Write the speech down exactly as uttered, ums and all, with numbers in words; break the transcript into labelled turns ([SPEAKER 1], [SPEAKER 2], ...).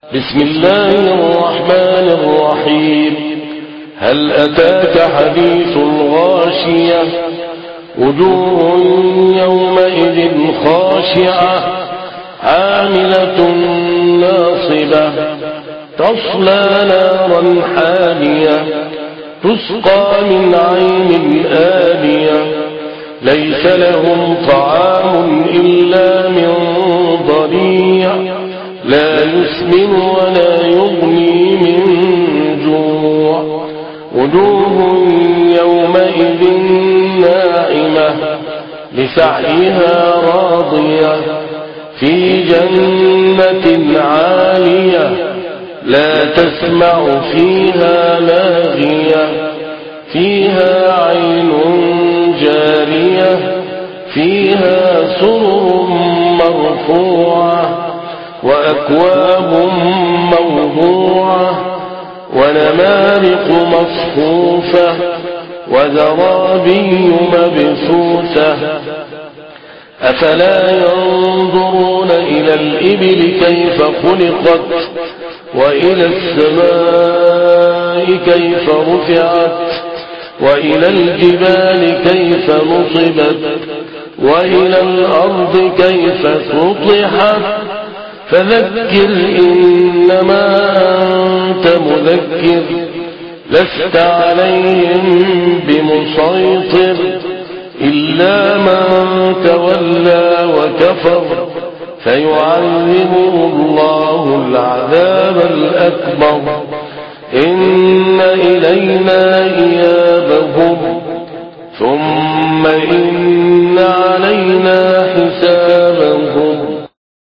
[SPEAKER 1] بسم الله الرحمن الرحيم. هل أتاك حديث الغاشية؟ وجوه يومئذ خاشعة عاملة ناصبة تصلى نارا حامية تسقى من عين آنية ليس لهم طعام إلا من ضريع لا يسمن ولا يغني من جوع وجوه يومئذ ناعمة لسعيها راضية في جنة عالية لا تسمع فيها لاغية فيها عين جارية فيها سرر مرفوعة وأكواب موضوعة ونمارق مصفوفة وزرابي مبثوثة أفلا ينظرون إلى الإبل كيف خلقت وإلى السماء كيف رفعت وإلى الجبال كيف نصبت وإلى الأرض كيف سطحت فذكر إنما أنت مذكر لست عليهم بمسيطر إلا من تولى وكفر فيعذبه الله العذاب الأكبر إن إلينا إيابهم ثم إن